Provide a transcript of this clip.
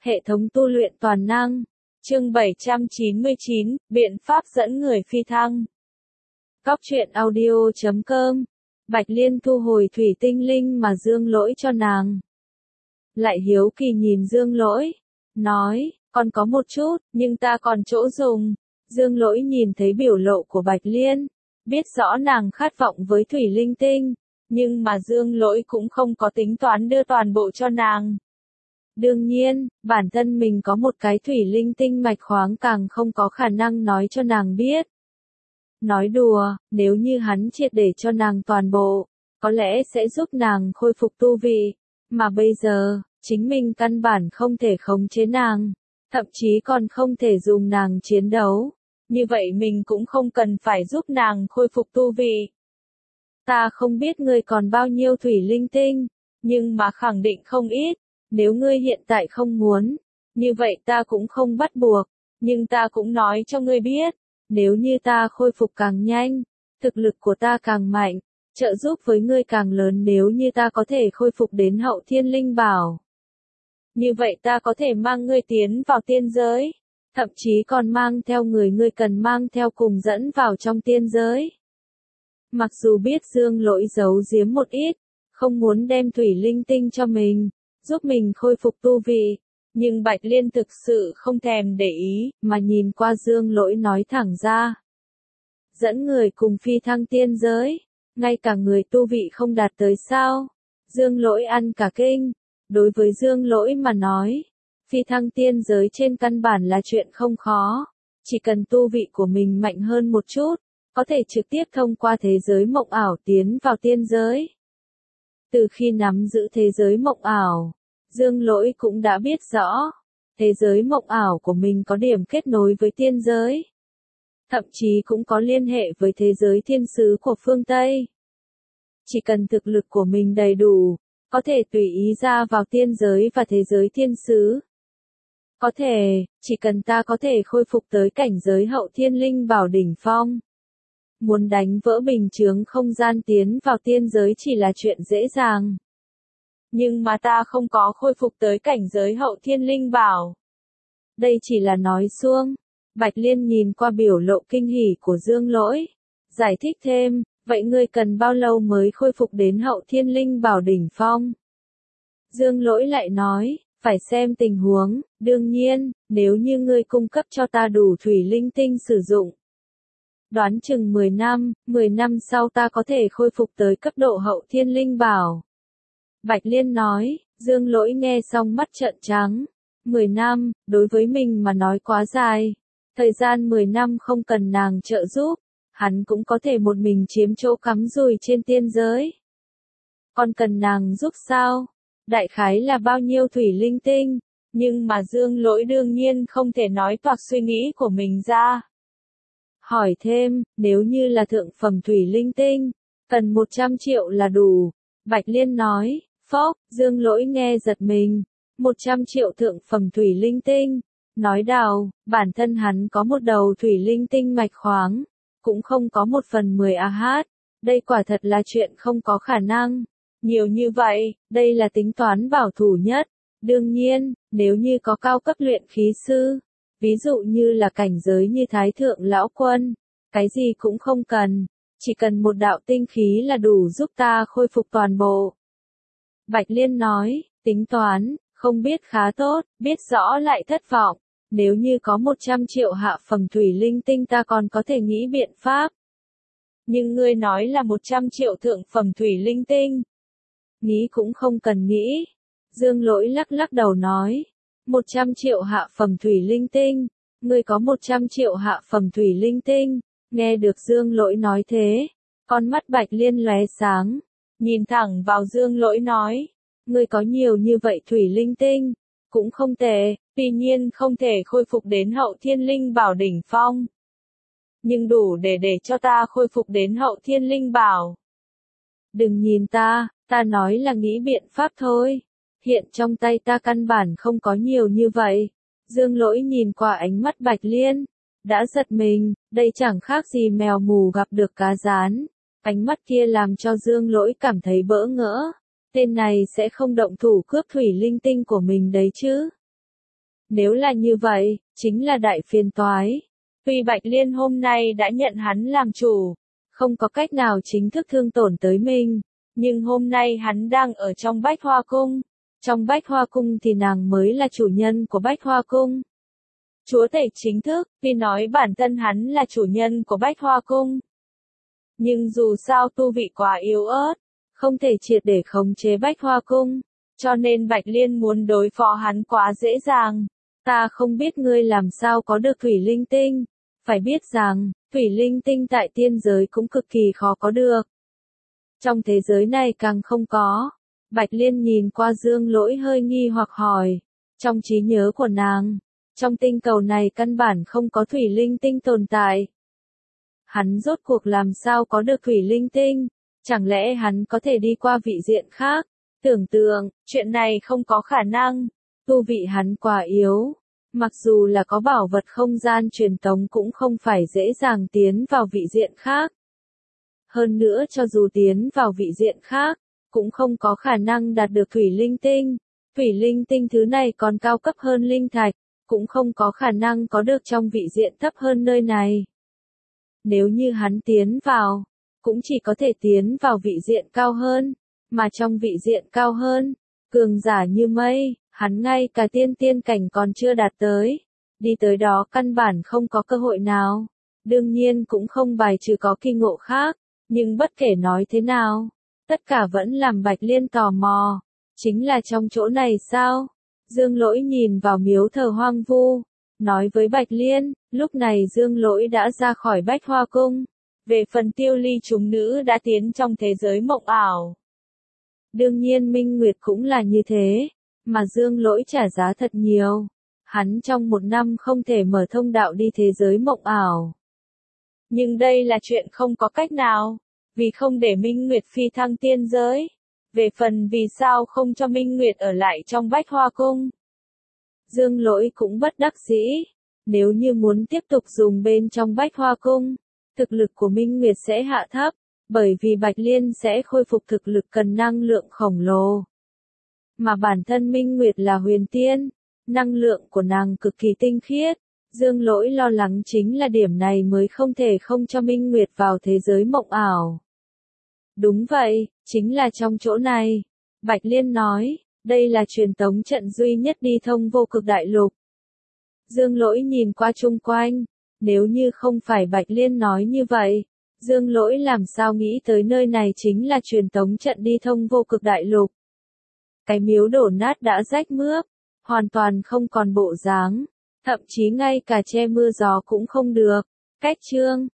Hệ thống tu luyện toàn năng. Chương 799, biện pháp dẫn người phi thăng. Cóc truyện audio.com. Bạch Liên thu hồi thủy tinh linh mà Dương Lỗi cho nàng. Lại hiếu kỳ nhìn Dương Lỗi, nói, còn có một chút, nhưng ta còn chỗ dùng. Dương Lỗi nhìn thấy biểu lộ của Bạch Liên, biết rõ nàng khát vọng với thủy linh tinh, nhưng mà Dương Lỗi cũng không có tính toán đưa toàn bộ cho nàng. Đương nhiên, bản thân mình có một cái thủy linh tinh mạch khoáng càng không có khả năng nói cho nàng biết. Nói đùa, nếu như hắn triệt để cho nàng toàn bộ, có lẽ sẽ giúp nàng khôi phục tu vị, mà bây giờ, chính mình căn bản không thể khống chế nàng, thậm chí còn không thể dùng nàng chiến đấu, như vậy mình cũng không cần phải giúp nàng khôi phục tu vị. Ta không biết ngươi còn bao nhiêu thủy linh tinh, nhưng mà khẳng định không ít. Nếu ngươi hiện tại không muốn, như vậy ta cũng không bắt buộc, nhưng ta cũng nói cho ngươi biết, nếu như ta khôi phục càng nhanh, thực lực của ta càng mạnh, trợ giúp với ngươi càng lớn nếu như ta có thể khôi phục đến hậu thiên linh bảo. Như vậy ta có thể mang ngươi tiến vào tiên giới, thậm chí còn mang theo người ngươi cần mang theo cùng dẫn vào trong tiên giới. Mặc dù biết Dương Lỗi giấu giếm một ít, không muốn đem thủy linh tinh cho mình, giúp mình khôi phục tu vị, nhưng Bạch Liên thực sự không thèm để ý, mà nhìn qua Dương Lỗi nói thẳng ra. Dẫn người cùng phi thăng tiên giới, ngay cả người tu vị không đạt tới sao? Dương Lỗi ăn cả kinh, đối với Dương Lỗi mà nói, phi thăng tiên giới trên căn bản là chuyện không khó, chỉ cần tu vị của mình mạnh hơn một chút, có thể trực tiếp thông qua thế giới mộng ảo tiến vào tiên giới. Từ khi nắm giữ thế giới mộng ảo, Dương Lỗi cũng đã biết rõ, thế giới mộng ảo của mình có điểm kết nối với tiên giới. Thậm chí cũng có liên hệ với thế giới thiên sứ của phương Tây. Chỉ cần thực lực của mình đầy đủ, có thể tùy ý ra vào tiên giới và thế giới thiên sứ. Có thể, chỉ cần ta có thể khôi phục tới cảnh giới hậu thiên linh bảo đỉnh phong. Muốn đánh vỡ bình chướng không gian tiến vào tiên giới chỉ là chuyện dễ dàng. Nhưng mà ta không có khôi phục tới cảnh giới hậu thiên linh bảo. Đây chỉ là nói suông. Bạch Liên nhìn qua biểu lộ kinh hỉ của Dương Lỗi. Giải thích thêm, vậy ngươi cần bao lâu mới khôi phục đến hậu thiên linh bảo đỉnh phong? Dương Lỗi lại nói, phải xem tình huống, đương nhiên, nếu như ngươi cung cấp cho ta đủ thủy linh tinh sử dụng. Đoán chừng 10 năm sau ta có thể khôi phục tới cấp độ hậu thiên linh bảo. Bạch Liên nói, Dương Lỗi nghe xong mắt trợn trắng. 10 năm, đối với mình mà nói quá dài. Thời gian 10 năm không cần nàng trợ giúp, hắn cũng có thể một mình chiếm chỗ cắm rùi trên tiên giới. Còn cần nàng giúp sao? Đại khái là bao nhiêu thủy linh tinh, nhưng mà Dương Lỗi đương nhiên không thể nói toạc suy nghĩ của mình ra. Hỏi thêm, nếu như là thượng phẩm thủy linh tinh, cần 100 triệu là đủ. Bạch Liên nói, phốc, Dương Lỗi nghe giật mình, 100 triệu thượng phẩm thủy linh tinh. Nói đào, bản thân hắn có một đầu thủy linh tinh mạch khoáng, cũng không có 1/10 AH. Đây quả thật là chuyện không có khả năng. Nhiều như vậy, đây là tính toán bảo thủ nhất. Đương nhiên, nếu như có cao cấp luyện khí sư, ví dụ như là cảnh giới như Thái Thượng Lão Quân, cái gì cũng không cần, chỉ cần một đạo tinh khí là đủ giúp ta khôi phục toàn bộ. Bạch Liên nói, tính toán, không biết khá tốt, biết rõ lại thất vọng. Nếu như có 100 triệu hạ phẩm thủy linh tinh ta còn có thể nghĩ biện pháp. Nhưng ngươi nói là 100 triệu thượng phẩm thủy linh tinh. Nghĩ cũng không cần nghĩ. Dương Lỗi lắc lắc đầu nói. 100 triệu hạ phẩm thủy linh tinh. Ngươi có 100 triệu hạ phẩm thủy linh tinh. Nghe được Dương Lỗi nói thế. Con mắt Bạch Liên lóe sáng. Nhìn thẳng vào Dương Lỗi nói. Ngươi có nhiều như vậy thủy linh tinh. Cũng không tệ, tuy nhiên không thể khôi phục đến hậu thiên linh bảo đỉnh phong. Nhưng đủ để cho ta khôi phục đến hậu thiên linh bảo. Đừng nhìn ta nói là nghĩ biện pháp thôi. Hiện trong tay ta căn bản không có nhiều như vậy. Dương Lỗi nhìn qua ánh mắt Bạch Liên. Đã giật mình, đây chẳng khác gì mèo mù gặp được cá rán. Ánh mắt kia làm cho Dương Lỗi cảm thấy bỡ ngỡ. Tên này sẽ không động thủ cướp thủy linh tinh của mình đấy chứ. Nếu là như vậy, chính là đại phiền toái. Tuy Bạch Liên hôm nay đã nhận hắn làm chủ, không có cách nào chính thức thương tổn tới mình, nhưng hôm nay hắn đang ở trong Bách Hoa Cung. Trong Bách Hoa Cung thì nàng mới là chủ nhân của Bách Hoa Cung. Chúa tể chính thức, tuy nói bản thân hắn là chủ nhân của Bách Hoa Cung. Nhưng dù sao tu vị quá yếu ớt, không thể triệt để khống chế Bách Hoa Cung, cho nên Bạch Liên muốn đối phó hắn quá dễ dàng. Ta không biết ngươi làm sao có được thủy linh tinh, phải biết rằng, thủy linh tinh tại tiên giới cũng cực kỳ khó có được. Trong thế giới này càng không có. Bạch Liên nhìn qua Dương Lỗi hơi nghi hoặc hỏi, trong trí nhớ của nàng, trong tinh cầu này căn bản không có thủy linh tinh tồn tại. Hắn rốt cuộc làm sao có được thủy linh tinh, chẳng lẽ hắn có thể đi qua vị diện khác? Tưởng tượng, chuyện này không có khả năng, tu vị hắn quá yếu. Mặc dù là có bảo vật không gian truyền tống cũng không phải dễ dàng tiến vào vị diện khác. Hơn nữa cho dù tiến vào vị diện khác, cũng không có khả năng đạt được thủy linh tinh. Thủy linh tinh thứ này còn cao cấp hơn linh thạch, cũng không có khả năng có được trong vị diện thấp hơn nơi này. Nếu như hắn tiến vào, cũng chỉ có thể tiến vào vị diện cao hơn, mà trong vị diện cao hơn, cường giả như mây, hắn ngay cả tiên cảnh còn chưa đạt tới, đi tới đó căn bản không có cơ hội nào. Đương nhiên cũng không bài trừ có kỳ ngộ khác, nhưng bất kể nói thế nào, tất cả vẫn làm Bạch Liên tò mò, chính là trong chỗ này sao? Dương Lỗi nhìn vào miếu thờ hoang vu, nói với Bạch Liên, lúc này Dương Lỗi đã ra khỏi Bách Hoa Cung, về phần Tiêu Ly chúng nữ đã tiến trong thế giới mộng ảo. Đương nhiên Minh Nguyệt cũng là như thế, mà Dương Lỗi trả giá thật nhiều, hắn trong một năm không thể mở thông đạo đi thế giới mộng ảo. Nhưng đây là chuyện không có cách nào, vì không để Minh Nguyệt phi thăng tiên giới. Về phần vì sao không cho Minh Nguyệt ở lại trong Bách Hoa Cung, Dương Lỗi cũng bất đắc dĩ. Nếu như muốn tiếp tục dùng bên trong Bách Hoa Cung, thực lực của Minh Nguyệt sẽ hạ thấp, bởi vì Bạch Liên sẽ khôi phục thực lực cần năng lượng khổng lồ. Mà bản thân Minh Nguyệt là huyền tiên, năng lượng của nàng cực kỳ tinh khiết. Dương Lỗi lo lắng chính là điểm này mới không thể không cho Minh Nguyệt vào thế giới mộng ảo. Đúng vậy, chính là trong chỗ này. Bạch Liên nói, đây là truyền tống trận duy nhất đi thông vô cực đại lục. Dương Lỗi nhìn qua chung quanh, nếu như không phải Bạch Liên nói như vậy, Dương Lỗi làm sao nghĩ tới nơi này chính là truyền tống trận đi thông vô cực đại lục. Cái miếu đổ nát đã rách mướp, hoàn toàn không còn bộ dáng, thậm chí ngay cả che mưa gió cũng không được. Cách chương